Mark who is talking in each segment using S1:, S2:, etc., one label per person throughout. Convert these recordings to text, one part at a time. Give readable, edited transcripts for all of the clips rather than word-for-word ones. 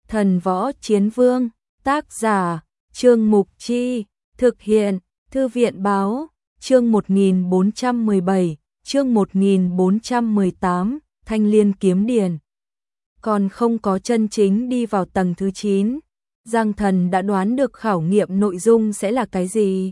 S1: Thần Võ Chiến Vương, tác giả, Trương Mục Chi, thực hiện, Thư viện Báo, chương 1417, chương 1418, Thanh Liên Kiếm Điển. Còn không có chân chính đi vào tầng thứ 9, Giang Thần đã đoán được khảo nghiệm nội dung sẽ là cái gì.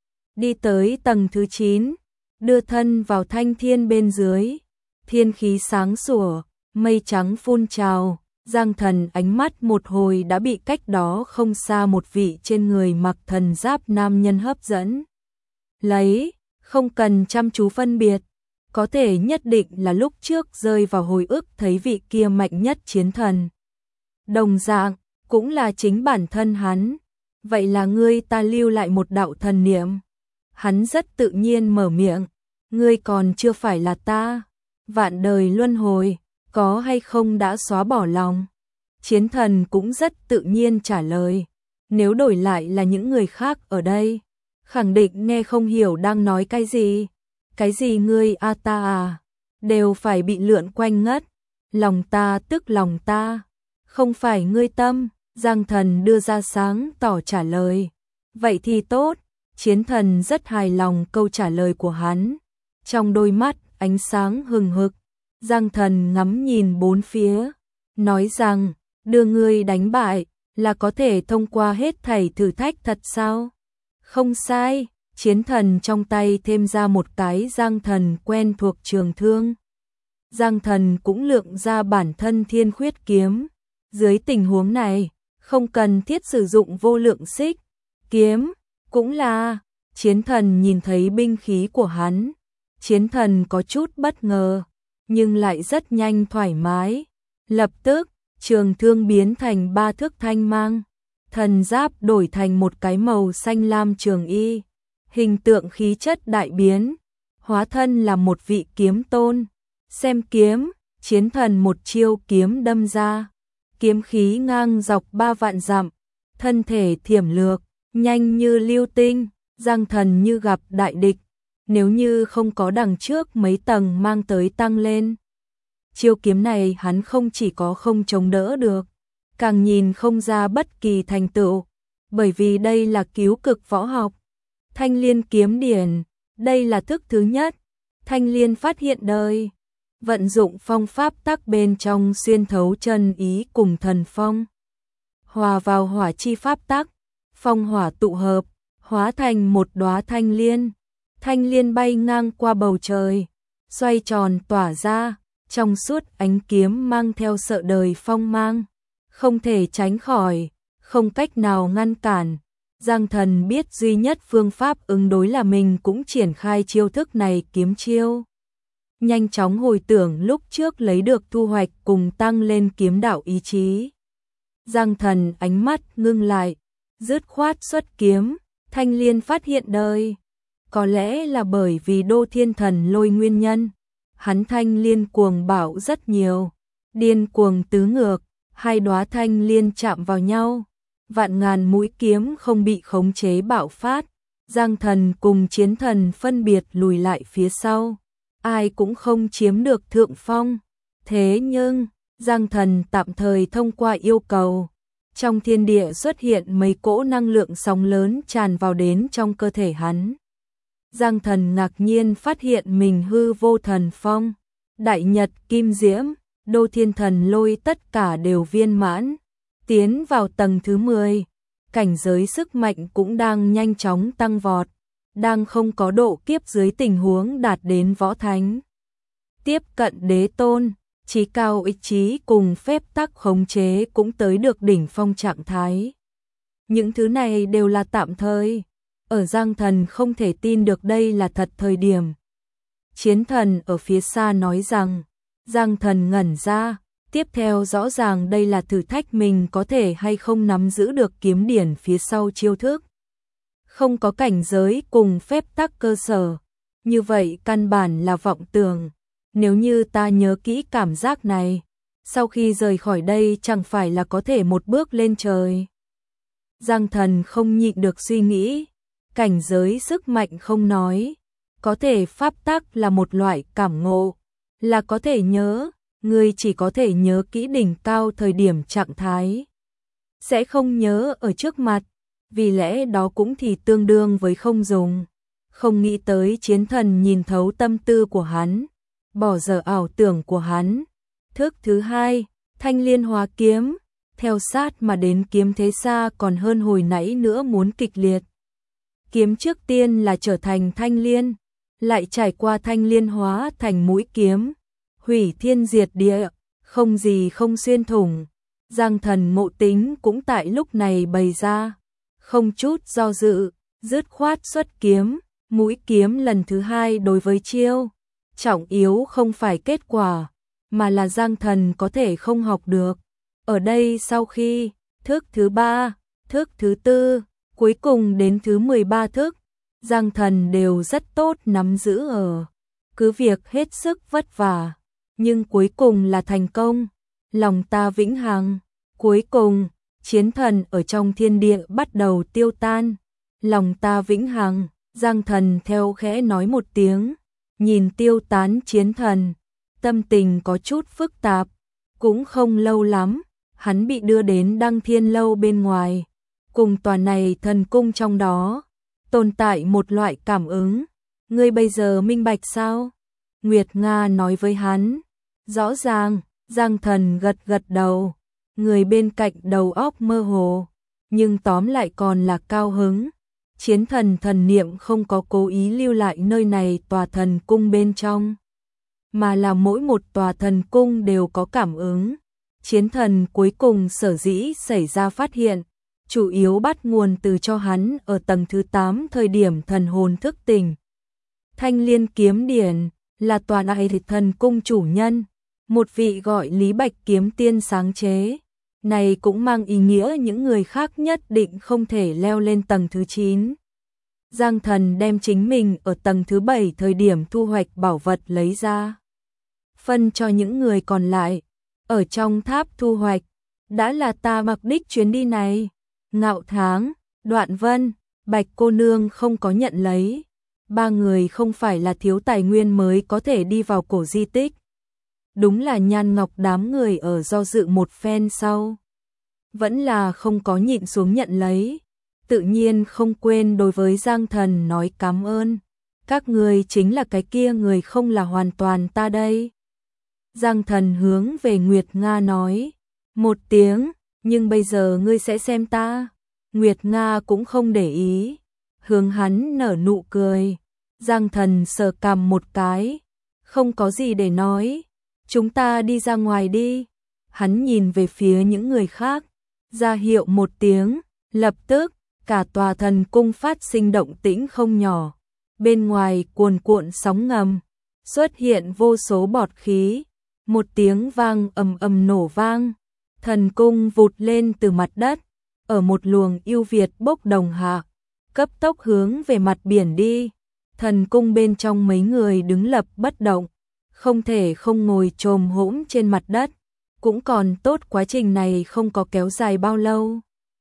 S1: Đi tới tầng thứ 9, đưa thân vào thanh thiên bên dưới, thiên khí sáng sủa, mây trắng phun trào, Giang Thần ánh mắt một hồi đã bị cách đó không xa một vị trên người mặc thần giáp nam nhân hấp dẫn. Lấy, không cần chăm chú phân biệt, có thể nhất định là lúc trước rơi vào hồi ức thấy vị kia mạnh nhất chiến thần. Đồng dạng, cũng là chính bản thân hắn. Vậy là ngươi ta lưu lại một đạo thần niệm. Hắn rất tự nhiên mở miệng, ngươi còn chưa phải là ta. Vạn đời luân hồi, có hay không đã xóa bỏ lòng? Chiến thần cũng rất tự nhiên trả lời, nếu đổi lại là những người khác ở đây, khẳng định nghe không hiểu đang nói cái gì. Cái gì ngươi a ta à, đều phải bị lượn quanh ngất. Lòng ta tức lòng ta, không phải ngươi tâm. Giang Thần đưa ra sáng tỏ trả lời. Vậy thì tốt, chiến thần rất hài lòng câu trả lời của hắn. Trong đôi mắt ánh sáng hừng hực, Giang Thần ngắm nhìn bốn phía, nói rằng, đưa ngươi đánh bại là có thể thông qua hết thảy thử thách thật sao? Không sai, chiến thần trong tay thêm ra một cái Giang Thần quen thuộc trường thương. Giang Thần cũng lượng ra bản thân thiên khuyết kiếm. Dưới tình huống này, không cần thiết sử dụng vô lượng xích. Kiếm, cũng là, chiến thần nhìn thấy binh khí của hắn. Chiến thần có chút bất ngờ, nhưng lại rất nhanh thoải mái. Lập tức, trường thương biến thành 3 thước thanh mang. Thần giáp đổi thành một cái màu xanh lam trường y. Hình tượng khí chất đại biến, hóa thân là một vị kiếm tôn. Xem kiếm, chiến thần một chiêu kiếm đâm ra. Kiếm khí ngang dọc 3 vạn dặm, thân thể thiểm lược, nhanh như lưu tinh, Giang Thần như gặp đại địch. Nếu như không có đằng trước mấy tầng mang tới tăng lên, chiêu kiếm này hắn không chỉ có không chống đỡ được, càng nhìn không ra bất kỳ thành tựu, bởi vì đây là cứu cực võ học. Thanh Liên Kiếm Điển, đây là thức thứ nhất. Thanh Liên phát hiện đời, vận dụng phong pháp tắc bên trong xuyên thấu chân ý cùng thần phong, hòa vào hỏa chi pháp tắc, phong hỏa tụ hợp, hóa thành một đóa thanh liên. Thanh liên bay ngang qua bầu trời, xoay tròn tỏa ra, trong suốt ánh kiếm mang theo sợ đời phong mang, không thể tránh khỏi, không cách nào ngăn cản. Giang Thần biết duy nhất phương pháp ứng đối là mình cũng triển khai chiêu thức này kiếm chiêu. Nhanh chóng hồi tưởng lúc trước lấy được thu hoạch cùng tăng lên kiếm đạo ý chí. Giang Thần ánh mắt ngưng lại, dứt khoát xuất kiếm, thanh liên phát hiện đời. Có lẽ là bởi vì Đô Thiên Thần Lôi nguyên nhân, hắn thanh liên cuồng bạo rất nhiều, điên cuồng tứ ngược, hai đóa thanh liên chạm vào nhau. Vạn ngàn mũi kiếm không bị khống chế bạo phát, Giang Thần cùng chiến thần phân biệt lùi lại phía sau, ai cũng không chiếm được thượng phong. Thế nhưng, Giang Thần tạm thời thông qua yêu cầu, trong thiên địa xuất hiện mấy cỗ năng lượng sóng lớn tràn vào đến trong cơ thể hắn. Giang Thần ngạc nhiên phát hiện mình hư vô thần phong, đại nhật kim diễm, Đô Thiên Thần Lôi tất cả đều viên mãn. Tiến vào tầng thứ 10, cảnh giới sức mạnh cũng đang nhanh chóng tăng vọt, đang không có độ kiếp dưới tình huống đạt đến võ thánh. Tiếp cận đế tôn, trí cao ý chí cùng phép tắc khống chế cũng tới được đỉnh phong trạng thái. Những thứ này đều là tạm thời, ở Giang Thần không thể tin được đây là thật thời điểm. Chiến thần ở phía xa nói rằng, Giang Thần ngẩn ra. Tiếp theo rõ ràng đây là thử thách mình có thể hay không nắm giữ được kiếm điển phía sau chiêu thức. Không có cảnh giới cùng phép tắc cơ sở, như vậy căn bản là vọng tưởng. Nếu như ta nhớ kỹ cảm giác này, sau khi rời khỏi đây chẳng phải là có thể một bước lên trời. Giang Thần không nhịn được suy nghĩ, cảnh giới sức mạnh không nói, có thể pháp tắc là một loại cảm ngộ, là có thể nhớ. Ngươi chỉ có thể nhớ kỹ đỉnh cao thời điểm trạng thái, sẽ không nhớ ở trước mặt, vì lẽ đó cũng thì tương đương với không dùng. Không nghĩ tới chiến thần nhìn thấu tâm tư của hắn, bỏ dở ảo tưởng của hắn. Thức thứ hai, thanh liên hóa kiếm, theo sát mà đến kiếm thế xa còn hơn hồi nãy nữa muốn kịch liệt. Kiếm trước tiên là trở thành thanh liên, lại trải qua thanh liên hóa thành mũi kiếm, hủy thiên diệt địa, không gì không xuyên thủng. Giang Thần Ngộ tính cũng tại lúc này bày ra, không chút do dự, dứt khoát xuất kiếm, mũi kiếm lần thứ hai đối với chiêu. Trọng yếu không phải kết quả, mà là Giang Thần có thể không học được. Ở đây sau khi thức thứ ba, thức thứ tư, cuối cùng đến thứ 13 thức, Giang Thần đều rất tốt nắm giữ ở. Cứ việc hết sức vất vả, nhưng cuối cùng là thành công. Lòng ta vĩnh hằng. Cuối cùng, chiến thần ở trong thiên địa bắt đầu tiêu tan. Lòng ta vĩnh hằng, Giang Thần theo khẽ nói một tiếng, nhìn tiêu tán chiến thần, tâm tình có chút phức tạp. Cũng không lâu lắm, hắn bị đưa đến Đăng Thiên Lâu bên ngoài, cùng tòa này thần cung trong đó tồn tại một loại cảm ứng. Ngươi bây giờ minh bạch sao? Nguyệt Nga nói với hắn. Rõ ràng. Giang Thần gật gật đầu. Người bên cạnh đầu óc mơ hồ, nhưng tóm lại còn là cao hứng. Chiến thần thần niệm không có cố ý lưu lại nơi này tòa thần cung bên trong, mà là mỗi một tòa thần cung đều có cảm ứng. Chiến thần cuối cùng sở dĩ xảy ra phát hiện, chủ yếu bắt nguồn từ cho hắn ở tầng thứ 8 thời điểm thần hồn thức tỉnh. Thanh Liên kiếm điển là tòa đại thần cung chủ nhân, một vị gọi Lý Bạch kiếm tiên sáng chế. Này cũng mang ý nghĩa những người khác nhất định không thể leo lên tầng thứ 9. Giang Thần đem chính mình ở tầng thứ 7 thời điểm thu hoạch bảo vật lấy ra, phân cho những người còn lại. Ở trong tháp thu hoạch, đã là ta mặc đích chuyến đi này. Ngạo Tháng, Đoạn Vân, Bạch cô nương không có nhận lấy. Ba người không phải là thiếu tài nguyên mới có thể đi vào cổ di tích. Đúng là Nhan Ngọc đám người ở do dự một phen sau, vẫn là không có nhịn xuống nhận lấy. Tự nhiên không quên đối với Giang Thần nói cảm ơn. Các người chính là cái kia người không là hoàn toàn ta đây. Giang Thần hướng về Nguyệt Nga nói một tiếng, nhưng bây giờ ngươi sẽ xem ta. Nguyệt Nga cũng không để ý, hướng hắn nở nụ cười. Giang Thần sờ cằm một cái, không có gì để nói. Chúng ta đi ra ngoài đi. Hắn nhìn về phía những người khác, ra hiệu một tiếng, lập tức cả tòa thần cung phát sinh động tĩnh không nhỏ. Bên ngoài cuồn cuộn sóng ngầm, xuất hiện vô số bọt khí, một tiếng vang ầm ầm nổ vang. Thần cung vụt lên từ mặt đất, ở một luồng yêu Việt bốc đồng hạ, cấp tốc hướng về mặt biển đi. Thần cung bên trong mấy người đứng lập bất động, không thể không ngồi chồm hổm trên mặt đất. Cũng còn tốt quá trình này không có kéo dài bao lâu.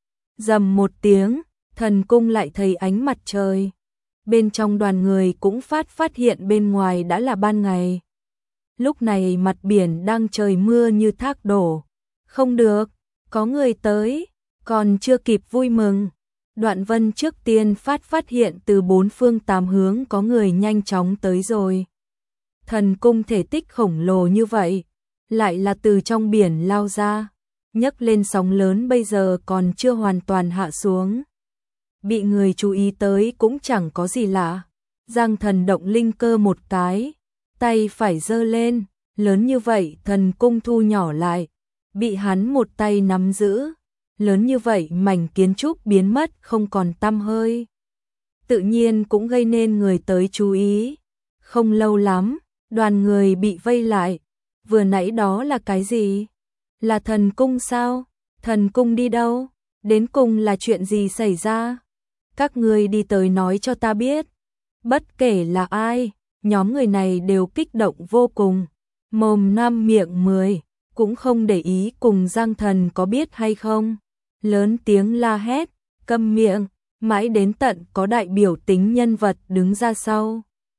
S1: Rầm một tiếng, thần cung lại thấy ánh mặt trời. Bên trong đoàn người cũng phát hiện bên ngoài đã là ban ngày. Lúc này mặt biển đang trời mưa như thác đổ. Không được, có người tới, còn chưa kịp vui mừng. Đoạn Vân trước tiên phát hiện từ 4 phương 8 hướng có người nhanh chóng tới rồi. Thần cung thể tích khổng lồ như vậy, lại là từ trong biển lao ra, nhấc lên sóng lớn bây giờ còn chưa hoàn toàn hạ xuống. Bị người chú ý tới cũng chẳng có gì lạ. Giang Thần động linh cơ một cái, tay phải giơ lên, lớn như vậy thần cung thu nhỏ lại, bị hắn một tay nắm giữ. Lớn như vậy mảnh kiến trúc biến mất không còn tăm hơi, tự nhiên cũng gây nên người tới chú ý. Không lâu lắm, đoàn người bị vây lại. Vừa nãy đó là cái gì? Là thần cung sao? Thần cung đi đâu? Đến cùng là chuyện gì xảy ra? Các ngươi đi tới nói cho ta biết. Bất kể là ai, nhóm người này đều kích động vô cùng. Mồm 5 miệng 10, cũng không để ý cùng Giang Thần có biết hay không. Lớn tiếng la hét, câm miệng, mãi đến tận có đại biểu tính nhân vật đứng ra sau.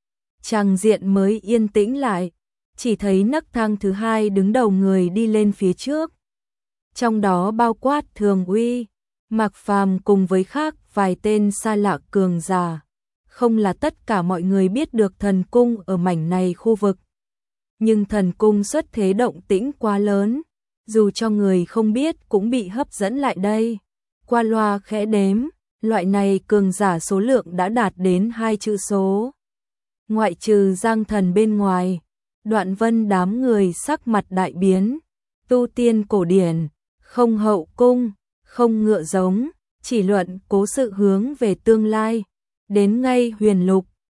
S1: Tràng diện mới yên tĩnh lại, chỉ thấy nấc thang thứ 2 đứng đầu người đi lên phía trước. trong đó bao quát Thường Uy, Mạc Phàm cùng với khác vài tên xa lạ cường giả. Không là tất cả mọi người biết được thần cung ở mảnh này khu vực. Nhưng thần cung xuất thế động tĩnh quá lớn, dù cho người không biết cũng bị hấp dẫn lại đây. Qua loa khẽ đếm, loại này cường giả số lượng đã đạt đến 2 chữ số. Ngoại trừ Giang Thần bên ngoài, Đoạn Vân đám người sắc mặt đại biến, tu tiên cổ điển, không hậu cung, không ngựa giống, chỉ luận cố sự hướng về tương lai, đến ngay huyền lục,